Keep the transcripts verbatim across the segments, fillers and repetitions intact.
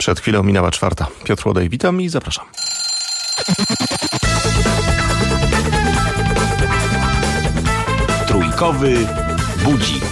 Przed chwilą minęła czwarta. Piotr Łodej, witam i zapraszam. Trójkowy budzik.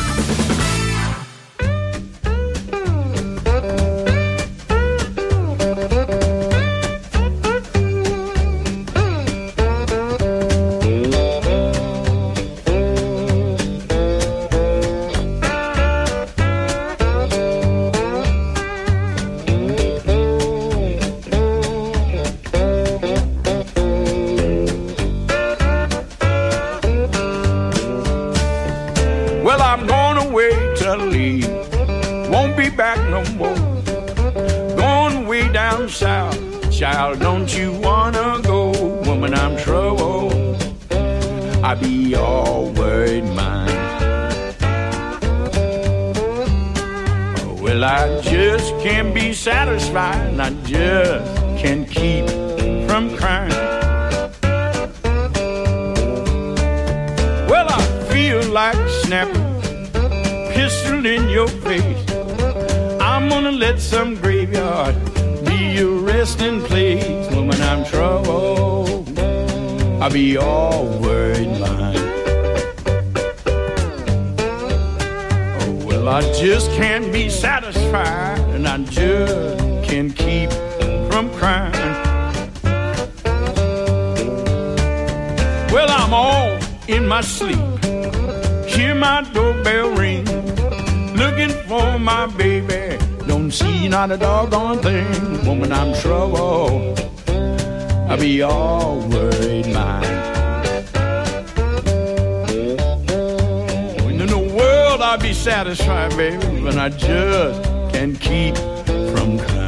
Child, don't you wanna go? Woman, I'm trouble. I be all worried mind. Well, I just can't be satisfied, and I just can't keep from crying. Well, I feel like snapping pistol in your face. I'm gonna let some graveyard your resting place. Woman, I'm trouble. I'll be all worried mind. Oh, well, I just can't be satisfied, and I just can't keep from crying. Well, I'm all in my sleep, hear my doorbell ring, looking for my baby. Don't see not a doggone thing. Woman, I'm trouble. I'll be all worried mind. When in the world I'll be satisfied, baby, when I just can't keep from crying.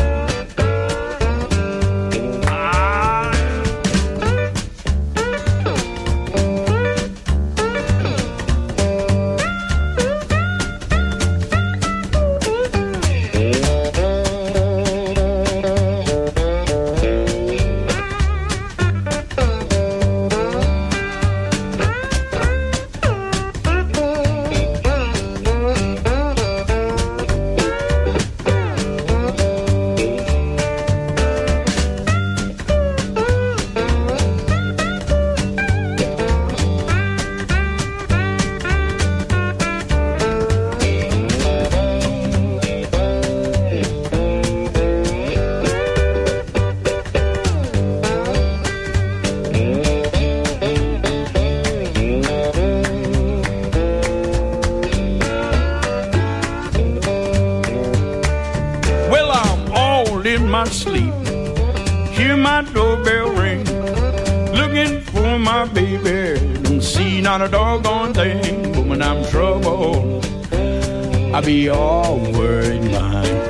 Sleep, hear my doorbell ring, looking for my baby. Don't see not a doggone thing. Woman, I'm trouble. I'll be all worried mind.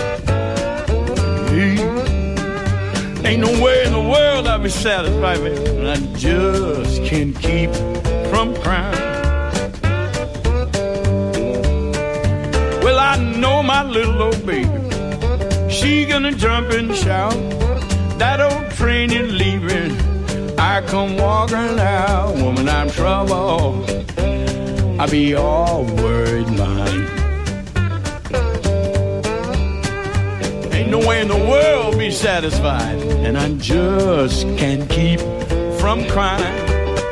Ain't no way in the world I'll be satisfied, man. I just can't keep from crying. Well, I know my little old baby, she gonna jump and shout. That old train is leaving, I come walking out. Woman, I'm trouble. I'll be all worried mind. Ain't no way in the world be satisfied, and I just can't keep from crying.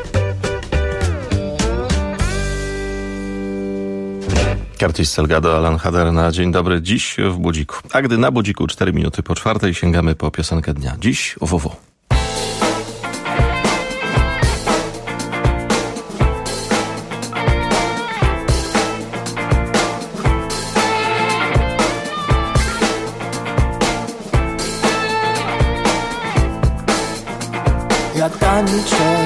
Curtis Salgado, Alan Hader na Dzień Dobry. Dziś w Budziku. A gdy na Budziku cztery minuty po czwartej, sięgamy po piosenkę dnia. Dziś w W W. Ja tańczę,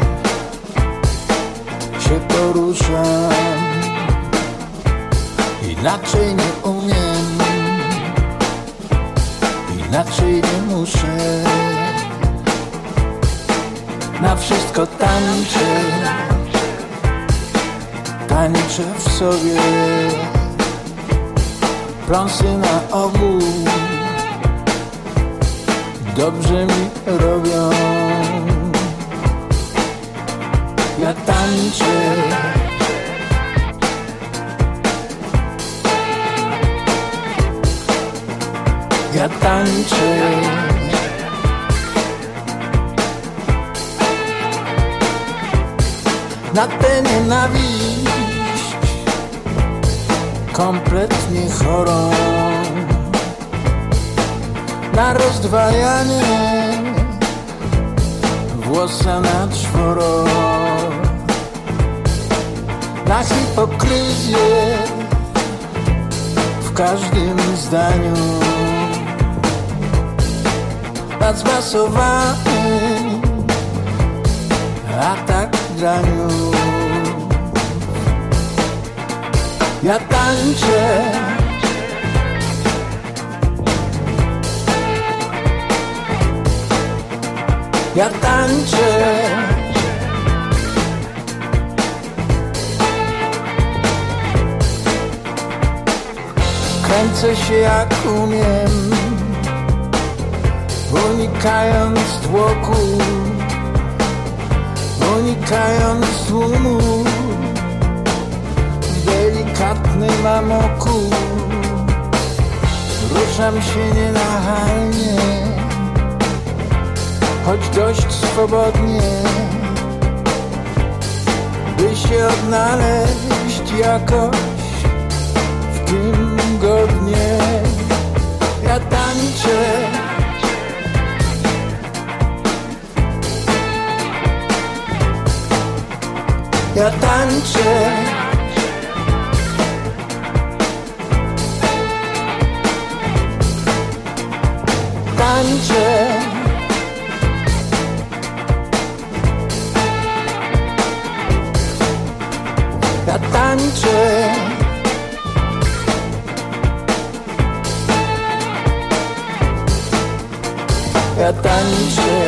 się poruszam, inaczej nie umiem, inaczej nie muszę. Na wszystko tańczę, tańczę w sobie. Pląsy na ogół dobrze mi robią. Ja tańczę, ja tańczę. Na tę nienawiść kompletnie chorą, na rozdwajanie włosa na czworo, na hipokryzję w każdym zdaniu, na zmasowany atak graniu. Ja tańczę, ja tańczę, kręcę się jak umiem, unikając tłoku, unikając tłumu, w delikatnym amoku. Ruszam się nienachalnie, choć dość swobodnie, by się odnaleźć jakoś w tym godnie. Ja tańczę, ja tańczę, tańczę, ja tańczę, ja tańczę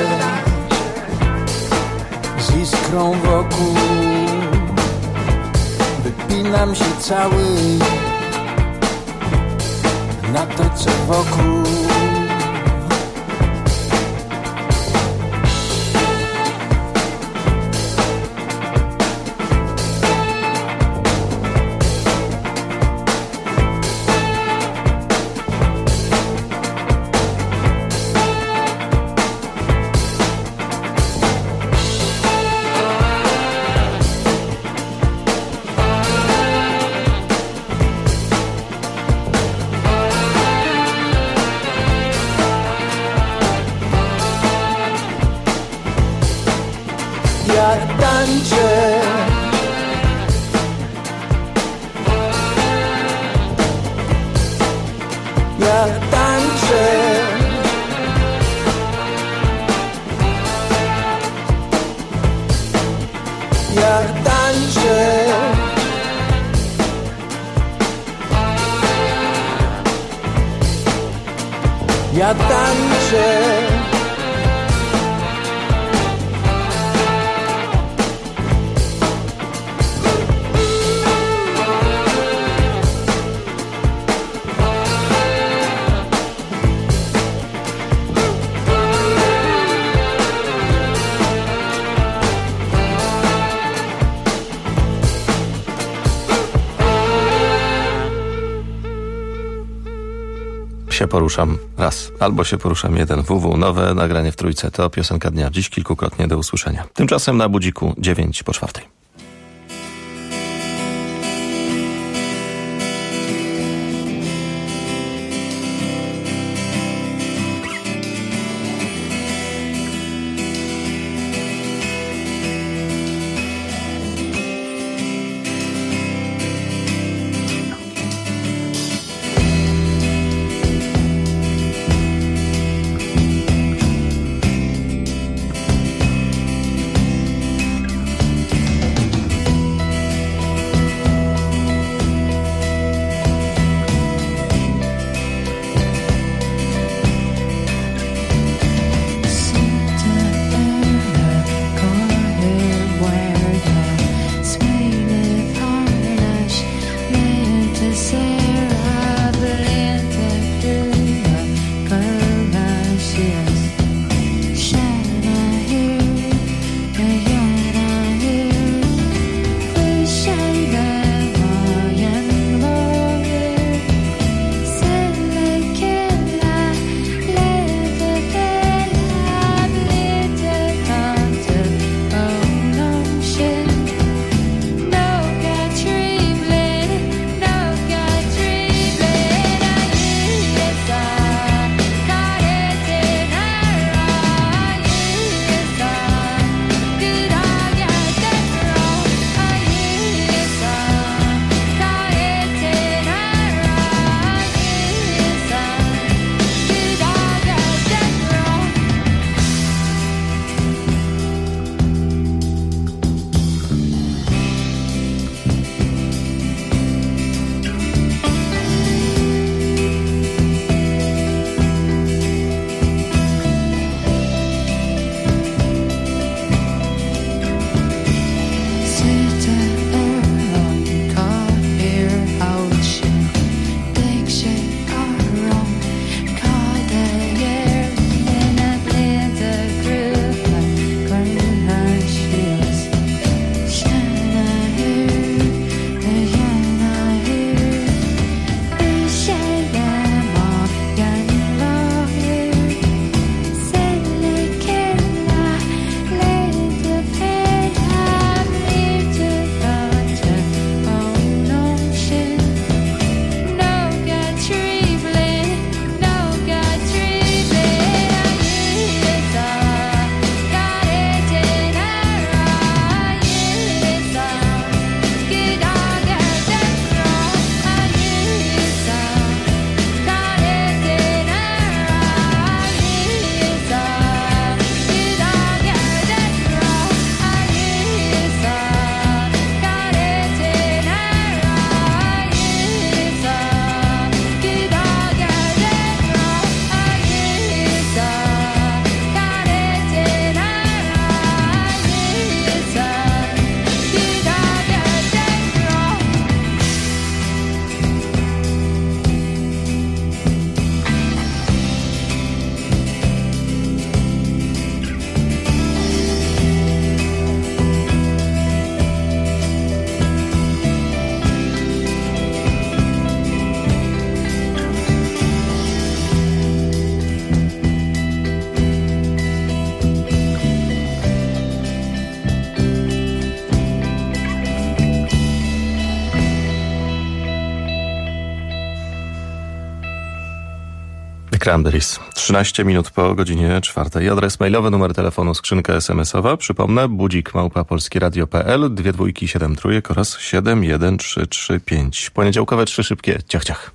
z iskrą wokół. Wypinam się cały na to, co wokół. Ja tańczę, ja tańczę, ja tańczę, ja tańczę. Się poruszam raz, albo się poruszam jeden. W w nowe nagranie w trójce to piosenka dnia. Dziś kilkukrotnie do usłyszenia. Tymczasem na budziku dziewięć po czwartej. Cranberries. trzynaście minut po godzinie czwartej. Adres mailowy, numer telefonu, skrzynka es em esowa. Przypomnę, budzik małpa polskieradio kropka pe el, dwie dwójki, siedem trójek oraz siedem jeden trzy trzy pięć. Poniedziałkowe trzy szybkie ciach ciach.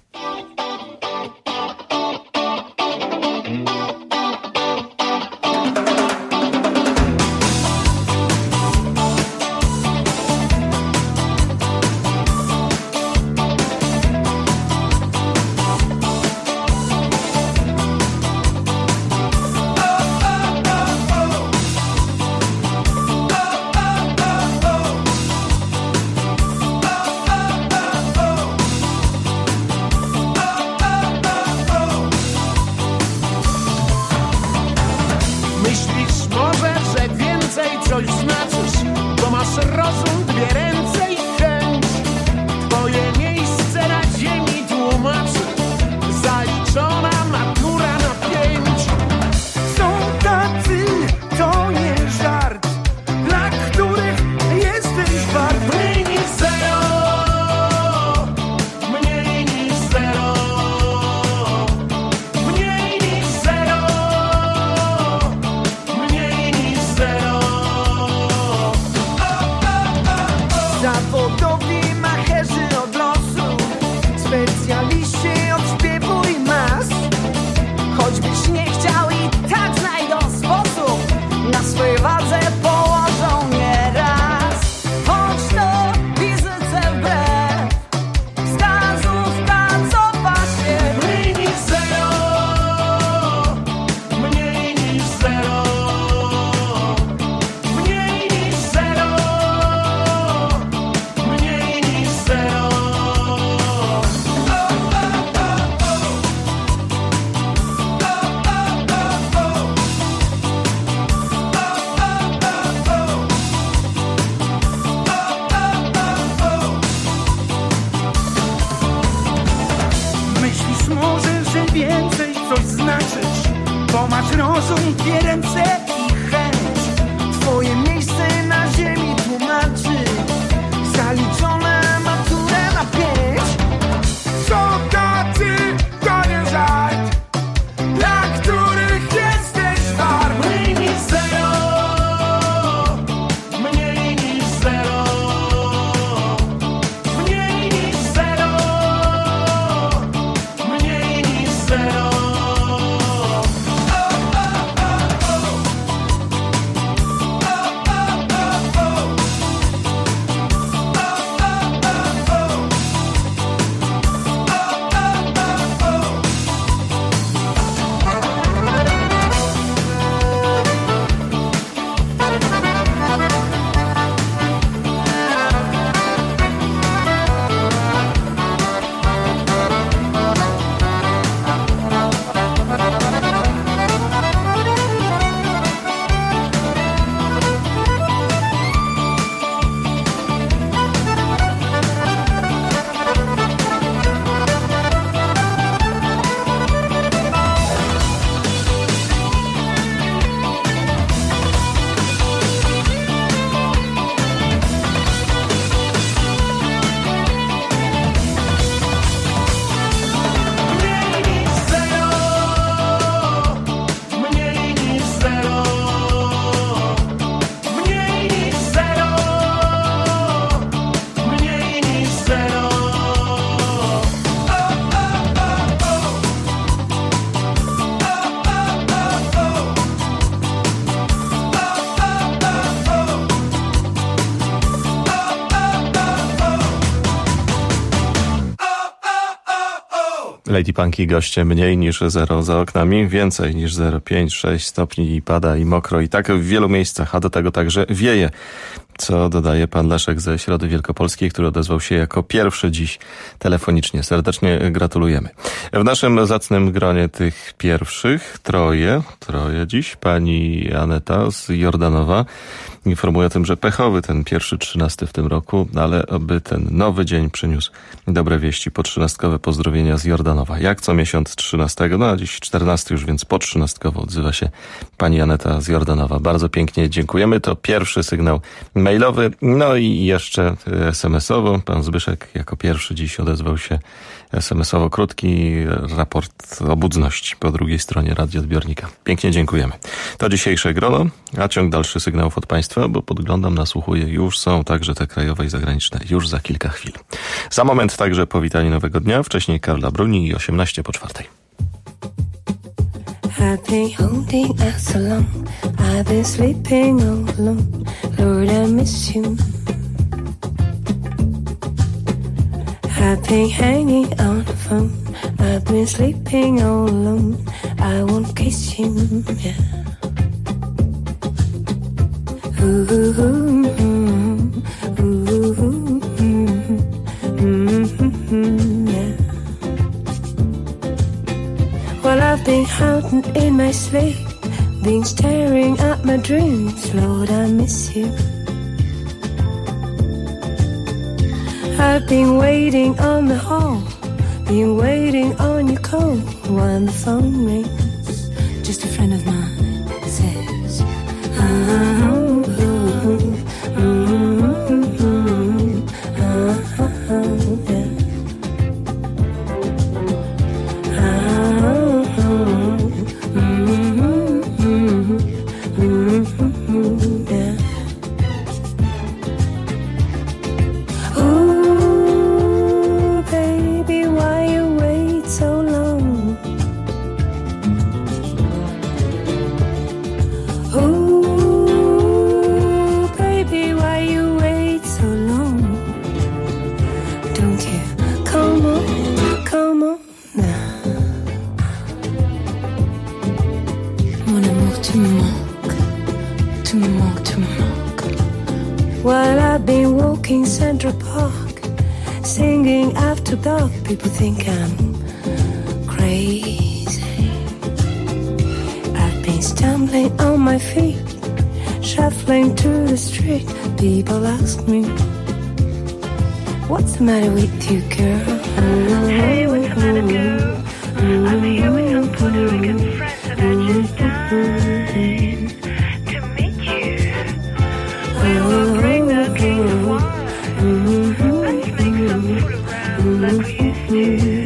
Lady Punky goście mniej niż zero za oknami, więcej niż zero przecinek pięć sześć stopni i pada i mokro i tak w wielu miejscach, a do tego także wieje, co dodaje pan Leszek ze Środy Wielkopolskiej, który odezwał się jako pierwszy dziś telefonicznie. Serdecznie gratulujemy. W naszym zacnym gronie tych pierwszych troje, troje dziś, pani Aneta z Jordanowa informuje o tym, że pechowy ten pierwszy trzynasty w tym roku, ale aby ten nowy dzień przyniósł dobre wieści. Po trzynastkowe pozdrowienia z Jordanowa. Jak co miesiąc trzynastego, no a dziś czternasty już, więc po trzynastkowo odzywa się pani Aneta z Jordanowa. Bardzo pięknie dziękujemy. To pierwszy sygnał mailowy, no i jeszcze es em esowo. Pan Zbyszek jako pierwszy dziś odezwał się es em esowo krótki raport obudności po drugiej stronie radioodbiornika. Pięknie dziękujemy. To dzisiejsze grono, a ciąg dalszy sygnałów od Państwa, bo podglądam, nasłuchuję, już są także te krajowe i zagraniczne, już za kilka chwil. Za moment także powitanie nowego dnia, wcześniej Karla Bruni i osiemnaście po czwartej. I've been holding out so long, I've been sleeping all alone, Lord I miss you. I've been hanging on the phone, I've been sleeping all alone, I won't kiss you, yeah. Ooh, ooh, ooh, ooh, ooh, ooh, yeah. Well, I've been hiding in my sleep, been staring at my dreams, Lord, I miss you. I've been waiting on the hall, been waiting on your call. When the phone rings, just a friend of mine says, oh, oh, oh, oh, oh, oh, yeah. Central Park, singing after dark. People think I'm crazy. I've been stumbling on my feet, shuffling to the street. People ask me, what's the matter with you, girl? Hey, what's the matter, girl? I'm here with some Puerto Rican friends and I just dying to meet you. We will bring the king of wine. Let's make some photographs like we used to.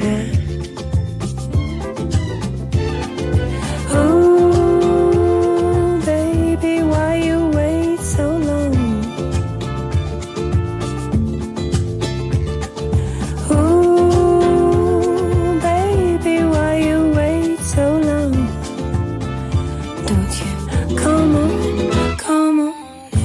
Oh, baby, why you wait so long? Oh, baby, why you wait so long? Don't you come on, come on.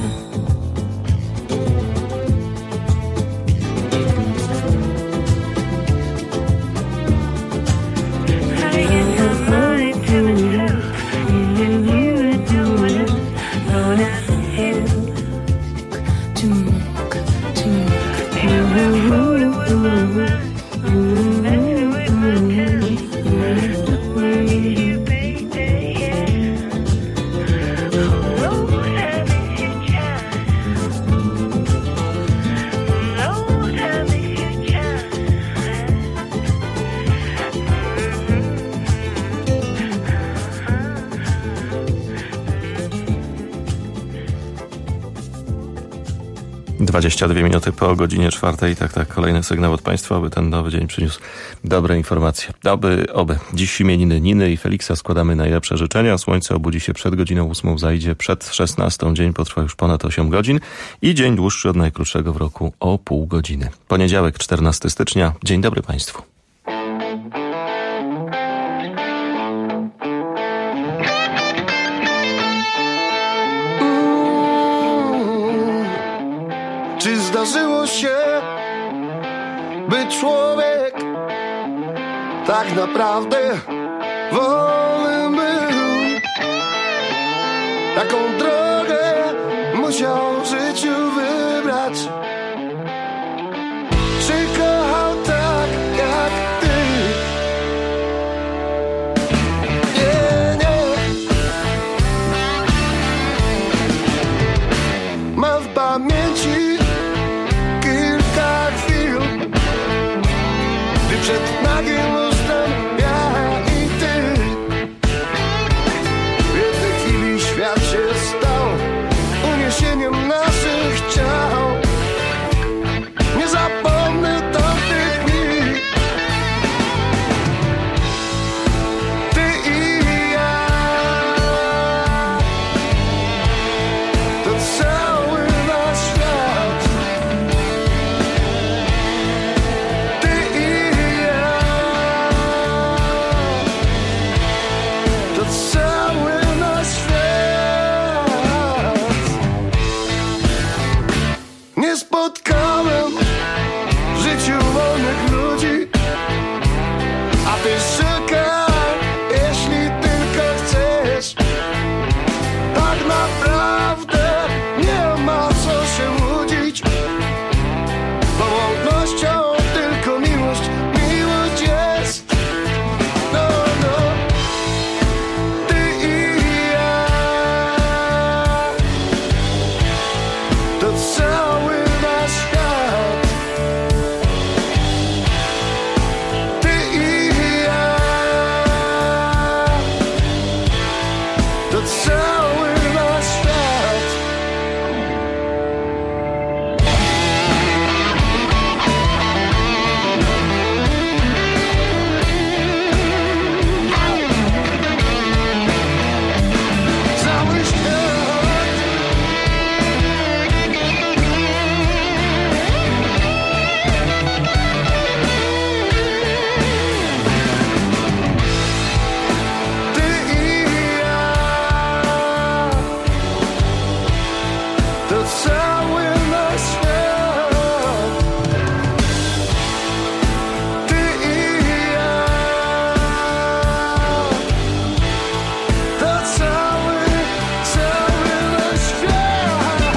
dwadzieścia dwie minuty po godzinie czwartej. Tak, tak, kolejny sygnał od Państwa, aby ten nowy dzień przyniósł dobre informacje. Oby, oby. Dziś imieniny Niny i Feliksa, składamy najlepsze życzenia. Słońce obudzi się przed godziną ósmą, zajdzie przed szesnastą. Dzień potrwa już ponad osiem godzin i dzień dłuższy od najkrótszego w roku o pół godziny. Poniedziałek, czternastego stycznia. Dzień dobry Państwu. Czy zdarzyło się, by człowiek tak naprawdę wolny był? Taką drogę musiał w życiu wybrać. Czy kochał tak jak ty? Nie, nie. Ma w pamięci przed nagim lustrem ja i ty. W jednej chwili świat się stał uniesieniem na całym życiu wolnych ludzi. A ty szukaj, jeśli tylko chcesz. Tak naprawdę nie ma co się łudzić, bo wolnością tylko miłość, miłość jest. No, no, ty i ja, to cały nasz świat. Ty i ja, to cały nasz świat. Cały świat. Ty i ja, to cały nasz świat. Ty i ja, to cały, cały nasz świat.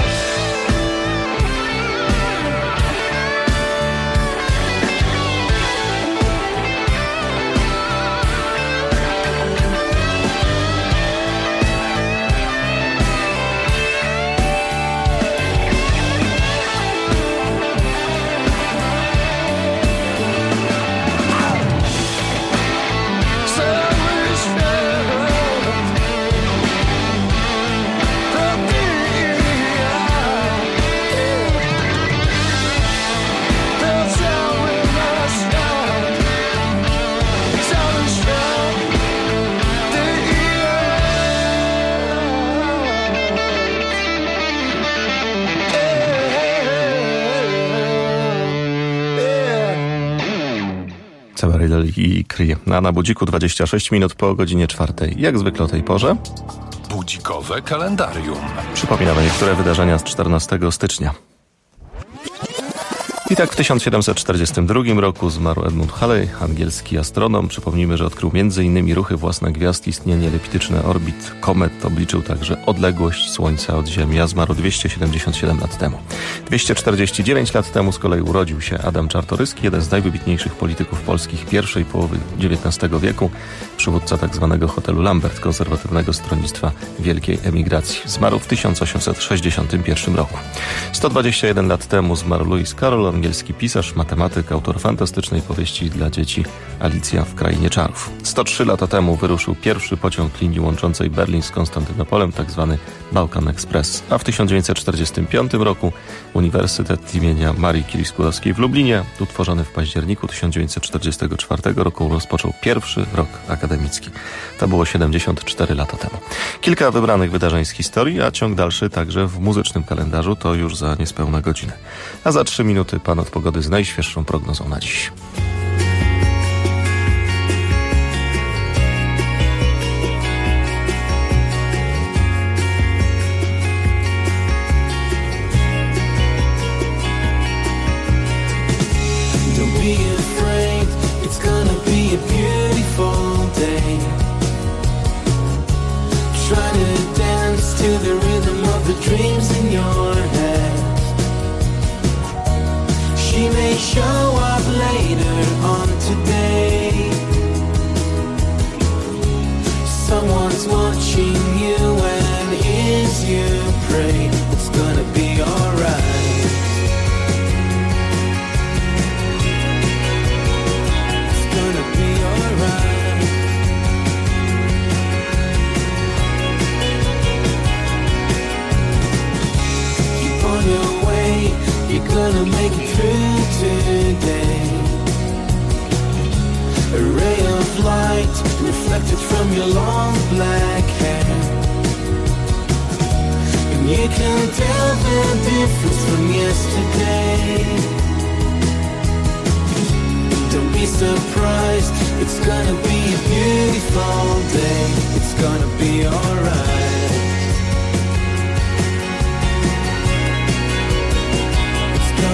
Cały świat. To ty i ja, to cały nasz świat. Cały świat. Ty i ja. Cabaret i Cry. A na budziku dwadzieścia sześć minut po godzinie czwartej. Jak zwykle o tej porze Budzikowe kalendarium. przypominamy niektóre wydarzenia z czternastego stycznia. I tak w tysiąc siedemset czterdziestym drugim roku zmarł Edmund Halley, angielski astronom. Przypomnijmy, że odkrył między innymi ruchy własne gwiazd, istnienie eliptyczne orbit komet. Obliczył także odległość Słońca od Ziemi, a zmarł dwieście siedemdziesiąt siedem lat temu. dwieście czterdzieści dziewięć lat temu z kolei urodził się Adam Czartoryski, jeden z najwybitniejszych polityków polskich pierwszej połowy dziewiętnastego wieku, przywódca tzw. hotelu Lambert, konserwatywnego stronnictwa wielkiej emigracji. Zmarł w tysiąc osiemset sześćdziesiątym pierwszym roku. sto dwadzieścia jeden lat temu zmarł Lewis Carroll, angielski pisarz, matematyk, autor fantastycznej powieści dla dzieci Alicja w Krainie Czarów. sto trzy lata temu wyruszył pierwszy pociąg linii łączącej Berlin z Konstantynopolem, tzw. Balkan Express. A w tysiąc dziewięćset czterdziestym piątym roku Uniwersytet imienia Marii Curie-Skłodowskiej w Lublinie, utworzony w październiku tysiąc dziewięćset czterdziestego czwartego roku, rozpoczął pierwszy rok akademicki. To było siedemdziesiąt cztery lata temu. Kilka wybranych wydarzeń z historii, a ciąg dalszy także w muzycznym kalendarzu, to już za niespełna godzinę. A za trzy minuty pan od pogody z najświeższą prognozą na dziś. Don't be afraid, it's gonna be a beautiful day. Try to dance to the rhythm of the dreams in your head. She may show up later on today. Someone's watching you and hears you pray. It's gonna be alright. It's gonna be alright. Keep on your way, you're gonna make it through today. A ray of light reflected from your long black hair, and you can tell the difference from yesterday. Don't be surprised, it's gonna be a beautiful day. It's gonna be alright. It's gonna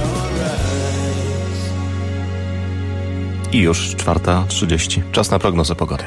I już czwarta trzydzieści. Czas na prognozę pogody.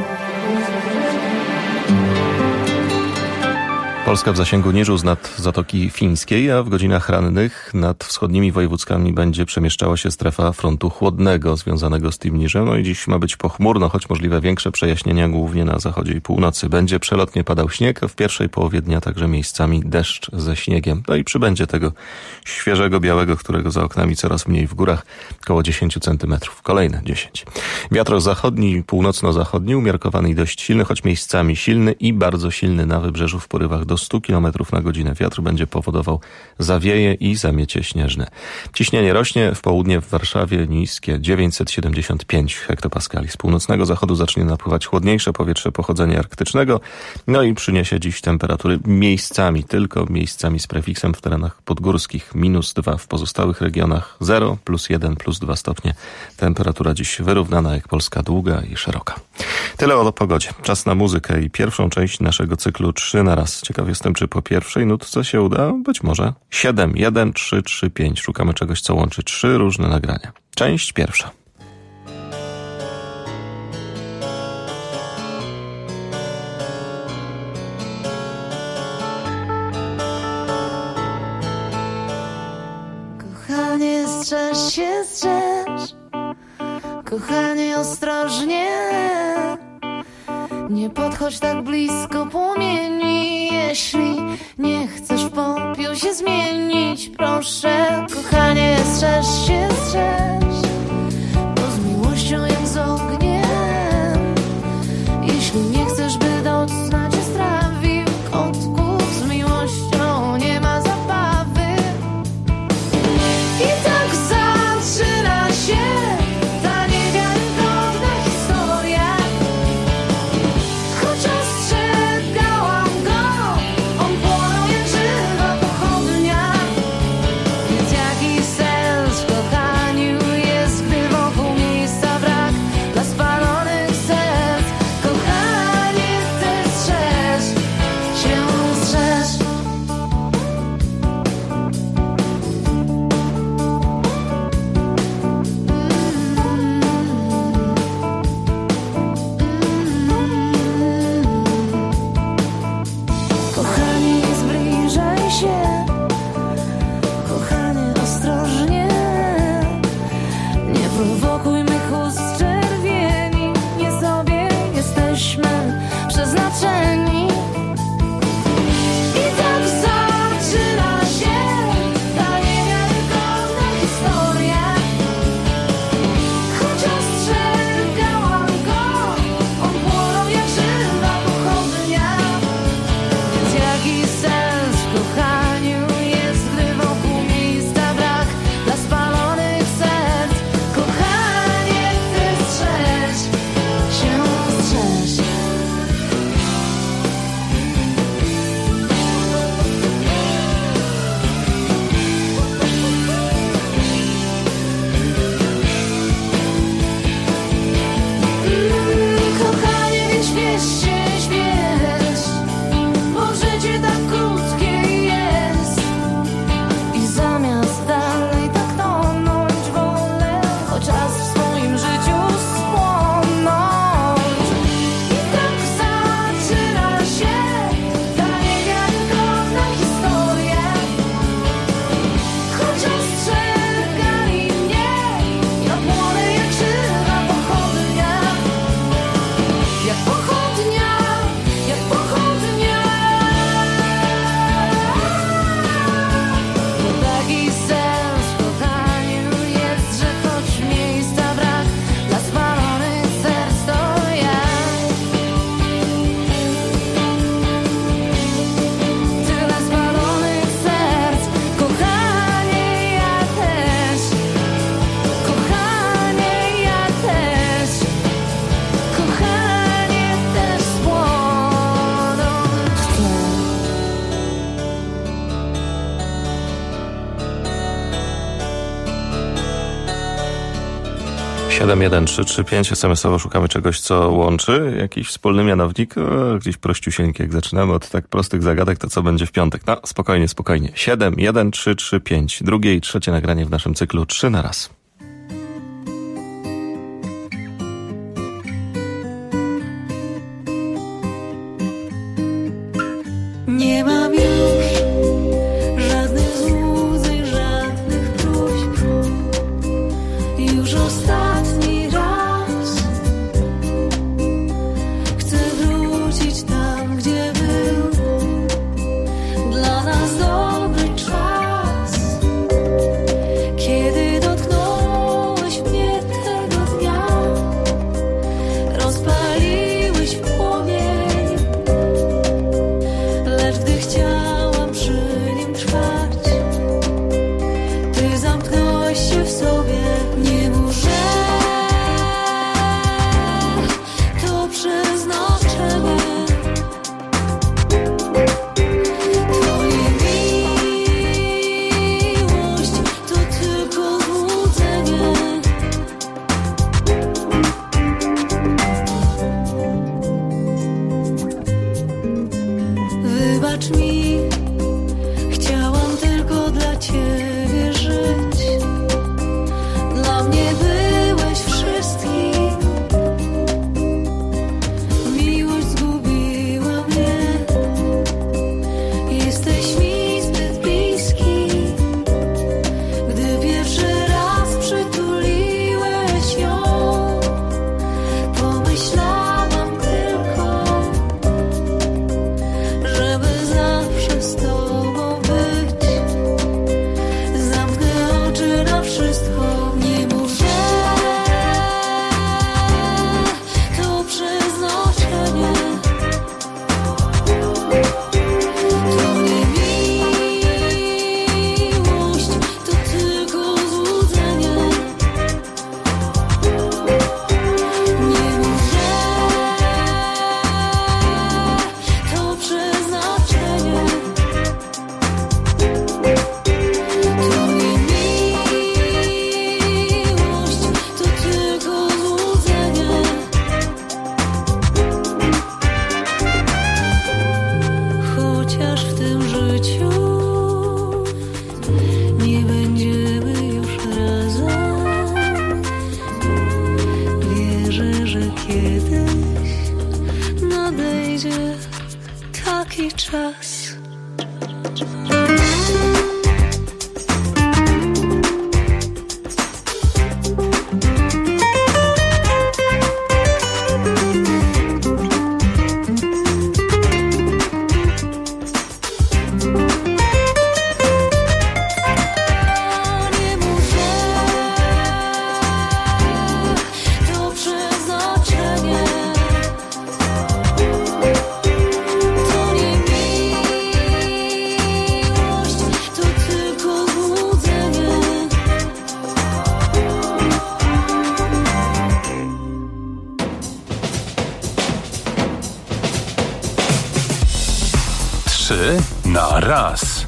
Polska w zasięgu niżu z nad Zatoki Fińskiej, a w godzinach rannych nad wschodnimi wojewódzkami będzie przemieszczała się strefa frontu chłodnego związanego z tym niżem. No i dziś ma być pochmurno, choć możliwe większe przejaśnienia głównie na zachodzie i północy. Będzie przelotnie padał śnieg, a w pierwszej połowie dnia także miejscami deszcz ze śniegiem. No i przybędzie tego świeżego białego, którego za oknami coraz mniej w górach, około dziesięć centymetrów. Kolejne dziesięć. Wiatr zachodni, północno-zachodni, umiarkowany i dość silny, choć miejscami silny i bardzo silny na wybrzeżu w porywach do sto kilometrów na godzinę. Wiatr będzie powodował zawieje i zamiecie śnieżne. Ciśnienie rośnie, w południe w Warszawie niskie dziewięćset siedemdziesiąt pięć hektopaskali. Z północnego zachodu zacznie napływać chłodniejsze powietrze pochodzenia arktycznego, no i przyniesie dziś temperatury miejscami, tylko miejscami z prefiksem w terenach podgórskich minus dwa, w pozostałych regionach zero, plus jeden, plus dwa stopnie. Temperatura dziś wyrównana jak Polska długa i szeroka. Tyle o pogodzie. Czas na muzykę i pierwszą część naszego cyklu trzy na raz. Ciekaw jestem, czy po pierwszej nutce się uda? Być może. siedem, jeden, trzy, trzy, pięć. Szukamy czegoś, co łączy trzy różne nagrania. Część pierwsza. Kochanie, strzeż się, strzeż. Kochanie, ostrożnie. Nie podchodź tak blisko płomieni. Jeśli nie chcesz w popiół się zmienić, proszę, kochanie, strzeż się, strzeż. Bo z miłością jak z ogniem. Jeśli nie chcesz, by docna cię strawił, kotków, z miłością nie ma zabawy. I tak zaczyna się ta niewiarygodna historia. Choć ostrzegałam go, on płonął jak żywa pochodnia. Więc jaki sens w kochaniu jest, gdy wokół miejsca brak dla spalonych serc? Kochanie, ty strzeż się, strzeż. siedem jeden trzy trzy pięć es em es owo szukamy czegoś, co łączy. Jakiś wspólny mianownik, o, gdzieś prościusieńki. Jak zaczynamy od tak prostych zagadek, to co będzie w piątek? No, spokojnie, spokojnie. siedem jeden trzy trzy pięć. Drugie i trzecie nagranie w naszym cyklu trzy na raz. Nie mam już żadnych złudzeń, żadnych próśb. Już ostatni raz chcę wrócić tam, gdzie był dla nas dobry czas. Kiedy dotknąłeś mnie tego dnia, rozpaliłeś płomień, lecz gdy chciałam przy nim trwać, ty zamknąłeś się w sobie. Nie mów, że to przeznaczenie, to nie miłość, to tylko złudzenie. Wybacz mi, chciałam tylko dla ciebie żyć. Dla mnie byłeś wszystkim. Miłość zgubiła mnie. Jesteś mi zbyt bliski. Gdy pierwszy raz przytuliłeś ją, pomyślałam tylko, żeby zawsze z tobą być. Zamknę oczy na wszystko. Nie mów, że to przeznaczenie, to nie miłość, to tylko złudzenie. Nie mów, że to przeznaczenie, to nie miłość, to tylko złudzenie. Chociaż w tym życiu nie będziemy już razem, wierzę, że kiedyś nadejdzie taki czas. Nie mów, że to przeznaczenie, to nie miłość, to tylko złudzenie. Trzy na raz.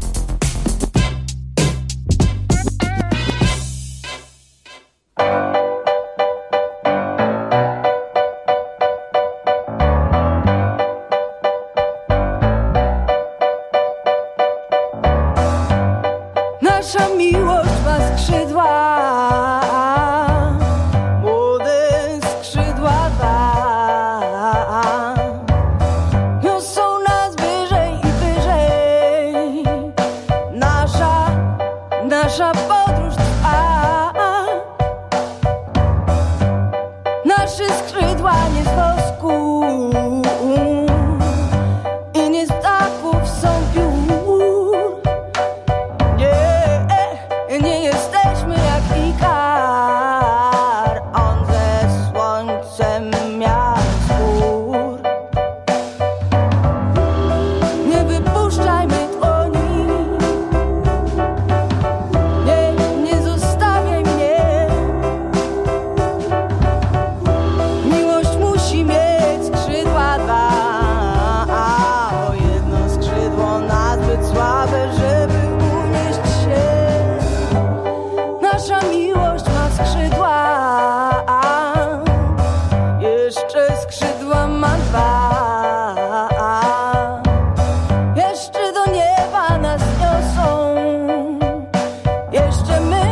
Nasza miłość ma skrzydła, młode skrzydła dwa. Niosą nas wyżej i wyżej,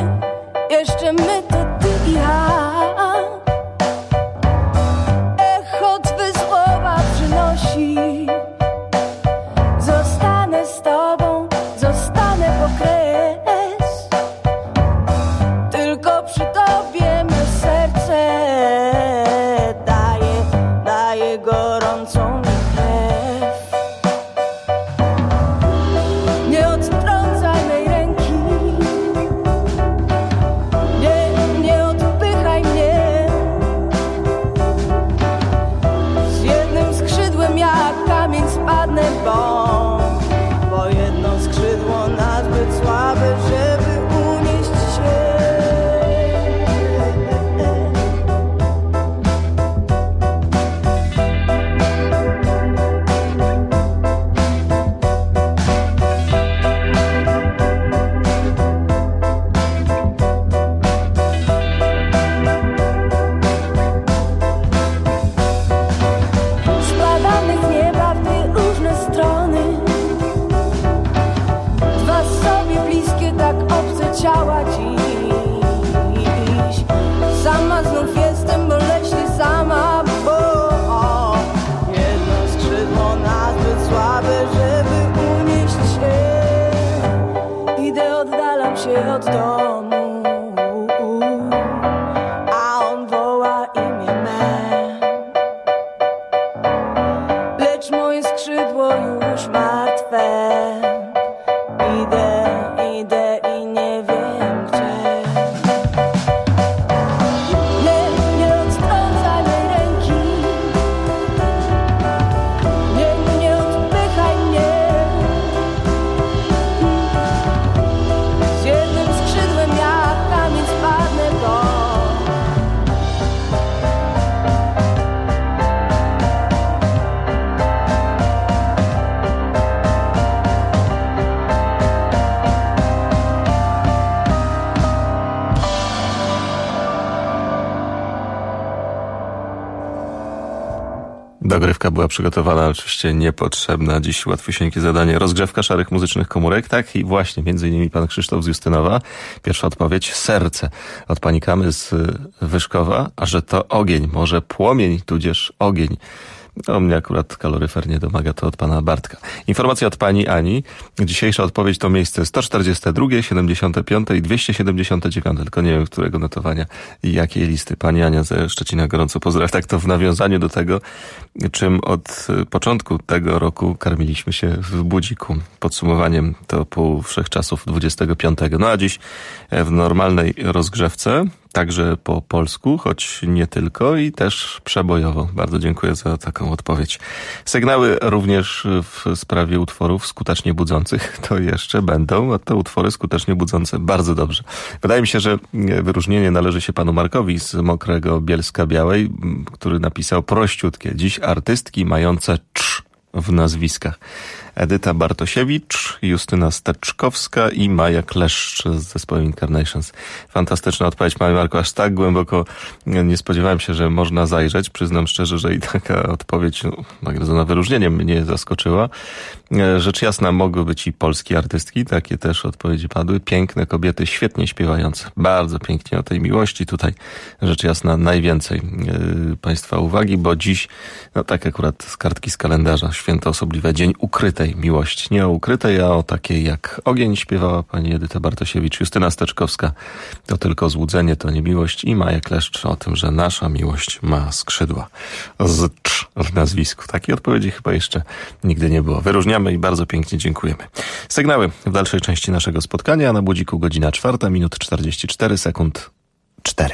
jeszcze my to ty i ja. Echo twe słowa przynosi. Zostanę z tobą, zostanę po kres. Tylko przy tobie me serce daje, daje gorącą mi krew. Nie odtrącaj mej ręki, nie, nie odpychaj mnie. Z jednym skrzydłem jak kamień spadnę, bo Bo jedno skrzydło nazbyt słabe, żeby unieść się. Spadamy z nieba w dwie różne strony. Dwa sobie bliskie, tak obce ciała dziś. Sama znów jestem boleśnie sama, bo o, jedno skrzydło nazbyt słabe, żeby unieść się. Idę, oddalam się od domu, a on woła imię me. Lecz moje skrzydło już martwe. Idę, idę i nie wiem gdzie. Nie, nie odtrącaj mej ręki, nie, nie odpychaj mnie. Z jednym skrzydłem jak kamień spadnę, bo Dogrywka była przygotowana, oczywiście niepotrzebna. Dziś łatwiusieńkie zadanie. Rozgrzewka szarych muzycznych komórek. Tak i właśnie, między innymi pan Krzysztof z Justynowa. Pierwsza odpowiedź, serce. Od pani Kamy z Wyszkowa, a że to ogień, może płomień, tudzież ogień. No, mnie akurat kaloryfer nie domaga, to od pana Bartka. Informacja od pani Ani. Dzisiejsza odpowiedź to miejsce sto czterdzieste drugie, siedemdziesiąte piąte i dwieście siedemdziesiąte dziewiąte. Tylko nie wiem, którego notowania i jakiej listy. Pani Ania ze Szczecina gorąco pozdrawiam. Tak to w nawiązaniu do tego, czym od początku tego roku karmiliśmy się w budziku. Podsumowaniem to pół wszechczasów dwudziestego piątego. No a dziś w normalnej rozgrzewce, także po polsku, choć nie tylko i też przebojowo. Bardzo dziękuję za taką odpowiedź. Sygnały również w sprawie utworów skutecznie budzących to jeszcze będą, a te utwory skutecznie budzące bardzo dobrze. Wydaje mi się, że wyróżnienie należy się panu Markowi z Mokrego Bielska Białej, który napisał prościutkie. Dziś artystki mające cz w nazwiskach. Edyta Bartosiewicz, Justyna Steczkowska i Maja Kleszcz z zespołem Incarnations. Fantastyczna odpowiedź, panie Marku, aż tak głęboko nie spodziewałem się, że można zajrzeć. Przyznam szczerze, że i taka odpowiedź, no, nagrodzona wyróżnieniem, mnie zaskoczyła. Rzecz jasna, mogły być i polskie artystki, takie też odpowiedzi padły. Piękne kobiety, świetnie śpiewające. Bardzo pięknie o tej miłości. Tutaj rzecz jasna najwięcej yy, państwa uwagi, bo dziś, no tak akurat z kartki z kalendarza, święto osobliwe, dzień ukrytej miłości. Nie o ukrytej, a o takiej jak ogień śpiewała pani Edyta Bartosiewicz. Justyna Steczkowska to tylko złudzenie, to nie miłość i Maja Kleszcz o tym, że nasza miłość ma skrzydła. Z cz w nazwisku. Takiej odpowiedzi chyba jeszcze nigdy nie było. Wyróżniamy i bardzo pięknie dziękujemy. Sygnały w dalszej części naszego spotkania. Na budziku godzina czwarta, minut czterdzieści cztery sekund cztery.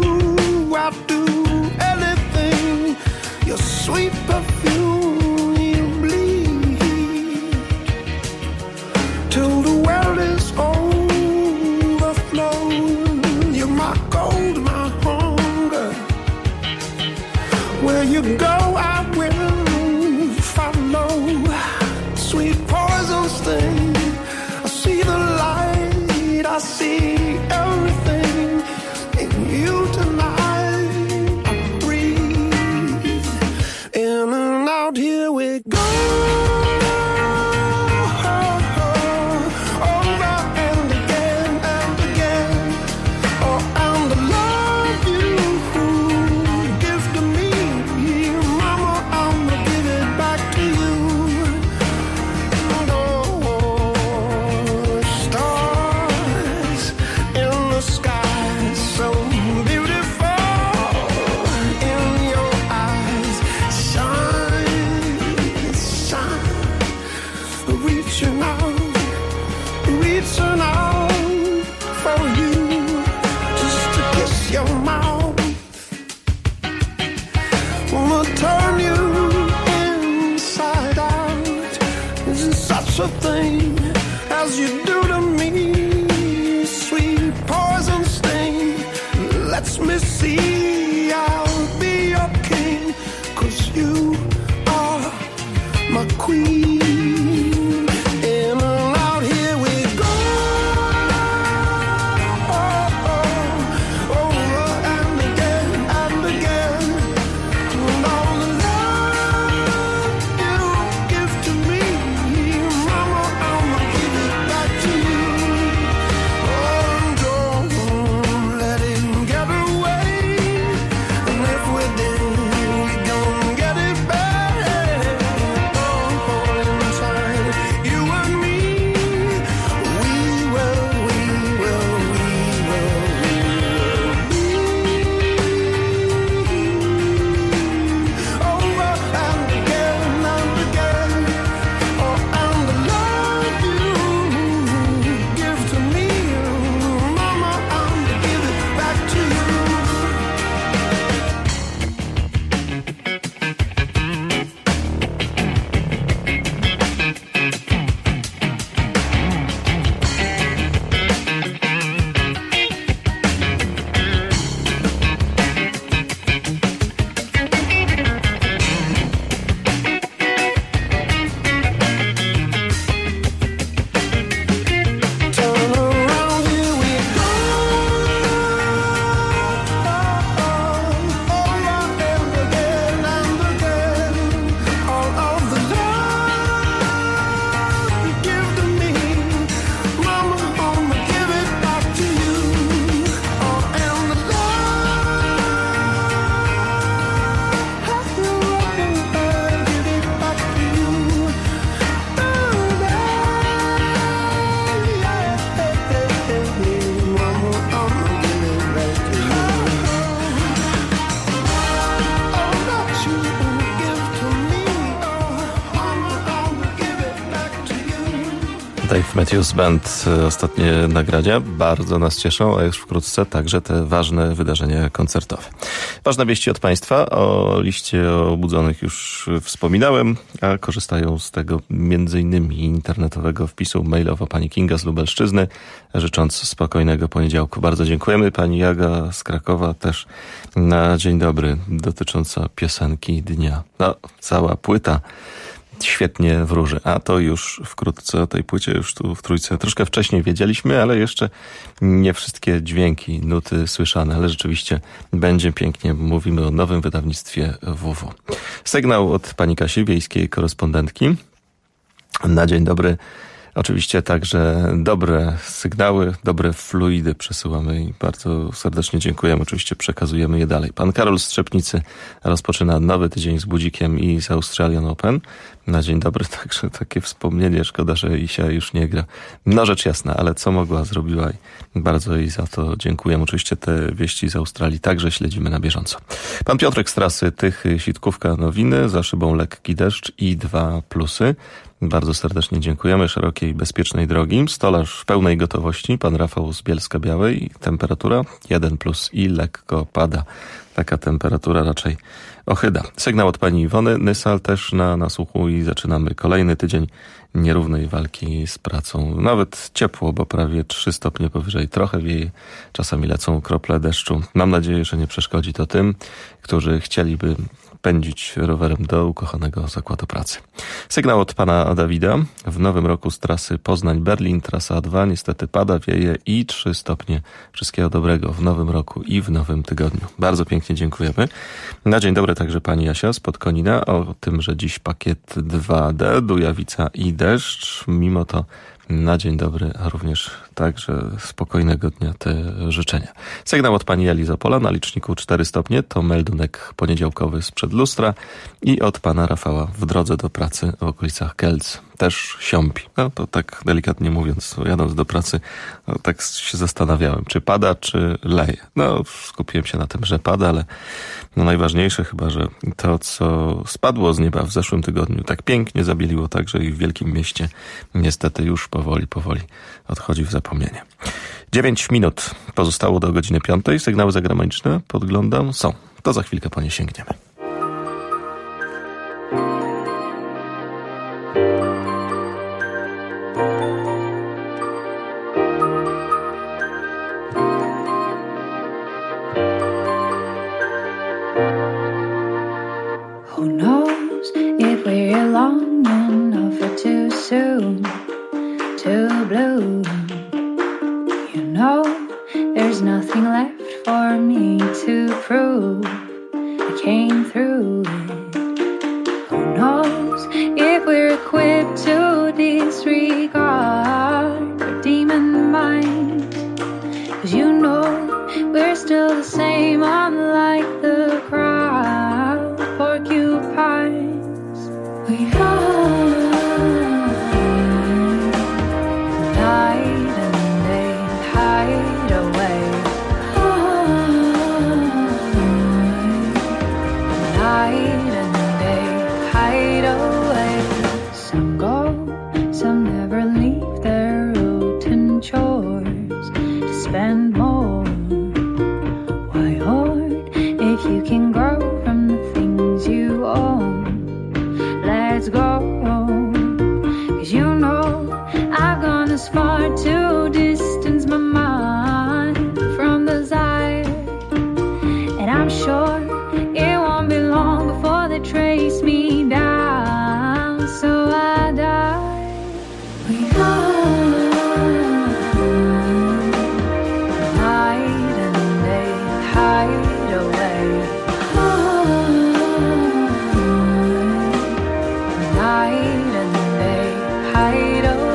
Sweet perfume we go. A thing as you do to me, sweet poison sting lets me see I'll be your king, 'cause you are my queen. In and out here we go, oh, oh, over and again and again, and all the love you give to me, Dave Matthews Band, ostatnie nagrania bardzo nas cieszą, a już wkrótce także te ważne wydarzenia koncertowe. Ważne wieści od Państwa. O liście obudzonych już wspominałem, a korzystają z tego między innymi internetowego wpisu mailowo pani Kinga z Lubelszczyzny, życząc spokojnego poniedziałku. Bardzo dziękujemy. Pani Jaga z Krakowa też na dzień dobry, dotycząca piosenki dnia. No, cała płyta świetnie wróży, a to już wkrótce o tej płycie już tu w Trójce troszkę wcześniej wiedzieliśmy, ale jeszcze nie wszystkie dźwięki, nuty słyszane, ale rzeczywiście będzie pięknie. Mówimy o nowym wydawnictwie W W. Sygnał od pani Kasi, wiejskiej korespondentki. Na dzień dobry. Oczywiście także dobre sygnały, dobre fluidy przesyłamy i bardzo serdecznie dziękujemy. Oczywiście przekazujemy je dalej. Pan Karol z Trzepnicy rozpoczyna nowy tydzień z budzikiem i z Australian Open. Na dzień dobry, także takie wspomnienie. Szkoda, że Isia już nie gra. No rzecz jasna, ale co mogła, zrobiła i bardzo jej za to dziękuję. Oczywiście te wieści z Australii także śledzimy na bieżąco. Pan Piotrek z trasy Tychy, Sitkówka, Nowiny, za szybą lekki deszcz i dwa plusy. Bardzo serdecznie dziękujemy. Szerokiej, bezpiecznej drogi. Stolarz w pełnej gotowości. Pan Rafał z Bielska Białej. Temperatura jeden plus i lekko pada. Taka temperatura raczej ochyda. Sygnał od pani Iwony. Nysal też na nasłuchu i zaczynamy kolejny tydzień nierównej walki z pracą. Nawet ciepło, bo prawie trzy stopnie powyżej. Trochę wieje. Czasami lecą krople deszczu. Mam nadzieję, że nie przeszkodzi to tym, którzy chcieliby pędzić rowerem do ukochanego zakładu pracy. Sygnał od pana Dawida. W nowym roku z trasy Poznań-Berlin, trasa A dwa, niestety pada, wieje i trzy stopnie. Wszystkiego dobrego w nowym roku i w nowym tygodniu. Bardzo pięknie dziękujemy. Na dzień dobry także pani Jasia z Podkonina o tym, że dziś pakiet dwa D, Dujawica i deszcz. Mimo to na dzień dobry, a również także spokojnego dnia te życzenia. Sygnał od pani Eli z Opola, na liczniku cztery stopnie, to meldunek poniedziałkowy sprzed lustra i od pana Rafała w drodze do pracy w okolicach Kielc. Też siąpi. No to tak delikatnie mówiąc, jadąc do pracy, no, tak się zastanawiałem, czy pada, czy leje. No skupiłem się na tym, że pada, ale no, najważniejsze chyba, że to, co spadło z nieba w zeszłym tygodniu, tak pięknie zabieliło także i w wielkim mieście, niestety już powoli, powoli odchodzi w zapomnienie. Dziewięć minut pozostało do godziny piątej. Sygnały zagraniczne, podglądam, są. To za chwilkę po nie sięgniemy. Who knows if we're long enough or too soon to bloom? You know, there's nothing left for me to prove. I came through it. Who knows if we're equipped to disregard our demon mind? 'Cause you know, we're still the same, unlike the crowd porcupines. We hide night and day, hide away. Hide night and day, hide away. Some go, some never leave their routine chores to spend more. Why hoard if you can grow from the things you own? Let's go, 'cause you know I've gone this far to distance my mind from desire, and I'm sure it won't be long before they trace me down, so I die. We hide night and day, hide away. Night and day, hide away.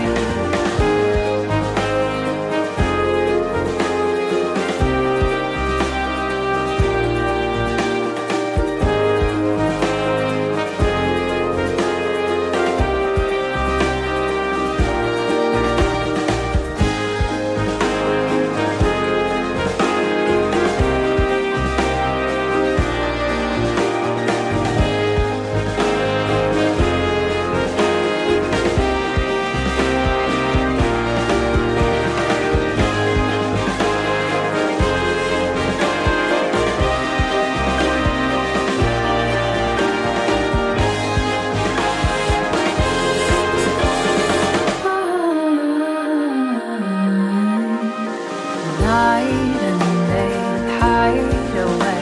Night and day, hide away.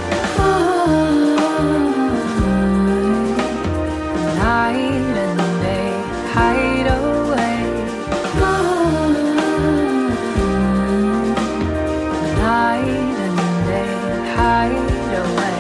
Night and day, hide away. Night and day, hide away.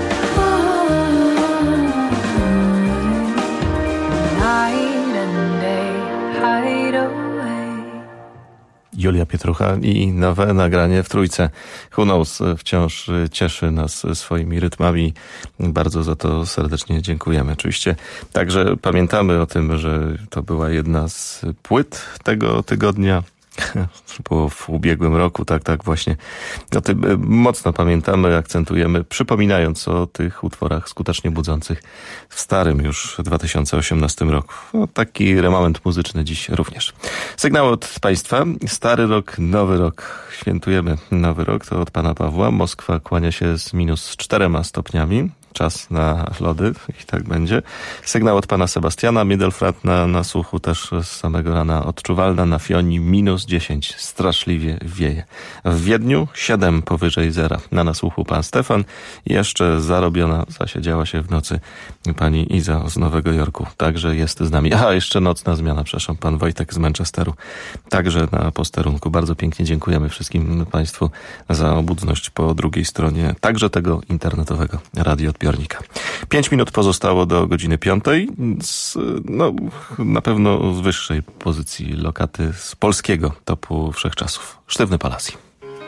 Night and day, hide away. Julia Pietrucha i nowe nagranie w trójce. Who Knows wciąż cieszy nas swoimi rytmami. Bardzo za to serdecznie dziękujemy. Oczywiście także pamiętamy o tym, że to była jedna z płyt tego tygodnia. Było w ubiegłym roku, tak, tak właśnie. O tym mocno pamiętamy, akcentujemy, przypominając o tych utworach skutecznie budzących w starym już dwa tysiące osiemnastym roku. No, taki remament muzyczny dziś również. Sygnał od państwa. Stary rok, nowy rok. Świętujemy nowy rok. To od pana Pawła. Moskwa kłania się z minus czterema stopniami. czas na lody i tak będzie. Sygnał od pana Sebastiana, Middelfrat na, na słuchu też z samego rana odczuwalna, na Fionii minus dziesięć, straszliwie wieje. W Wiedniu siedem powyżej zera, na nasłuchu pan Stefan i jeszcze zarobiona, zasiedziała się w nocy pani Iza z Nowego Jorku, także jest z nami. A, jeszcze nocna zmiana, przepraszam, pan Wojtek z Manchesteru, także na posterunku. Bardzo pięknie dziękujemy wszystkim państwu za obudność po drugiej stronie, także tego internetowego radioodbiornika. Pięć minut pozostało do godziny piątej, z, no, na pewno z wyższej pozycji lokaty z polskiego topu wszechczasów. Sztywny Palasji.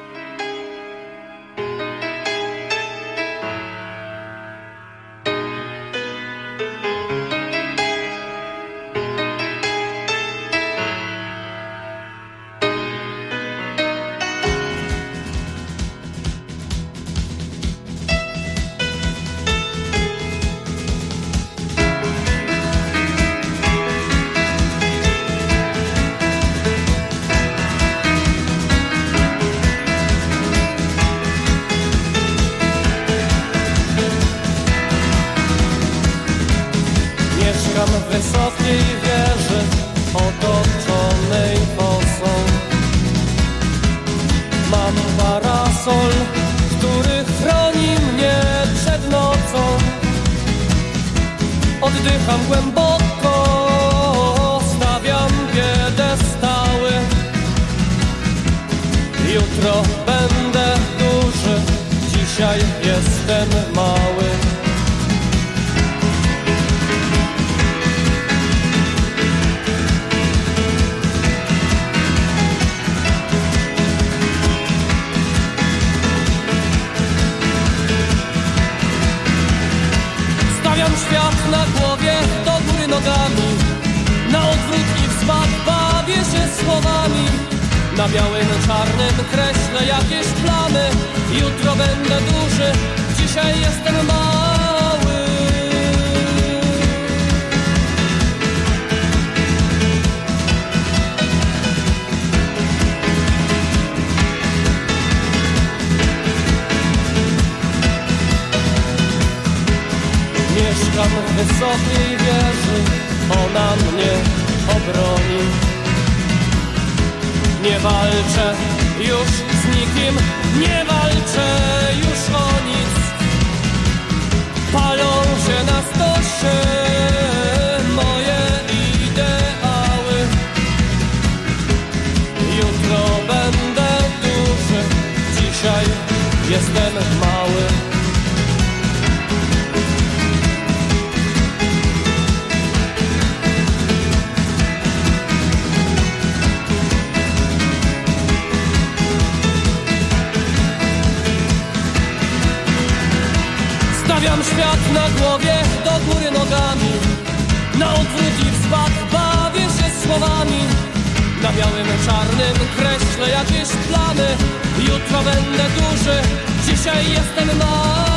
Wysokiej wieży otoczonej fosą. Mam parasol, który chroni mnie przed nocą. Oddycham głęboko, stawiam piedestały. Jutro będę duży, dzisiaj jestem mały. Świat na głowie, do góry nogami, na odwrót i wzbak bawię się słowami. Na białym, czarnym kreślę jakieś plany. Jutro będę duży, dzisiaj jestem mały. Mieszkam w wysokiej wieży, ona mnie obroni. Nie walczę już z nikim, nie walczę już o nic. Palą się na stosie moje ideały. Jutro będę duży, dzisiaj jestem mały. Stawiam świat na głowie, do góry nogami, na odwrót i wzbak bawię się słowami. Na białym, czarnym kreślę jakieś plany. Jutro będę duży, dzisiaj jestem mały.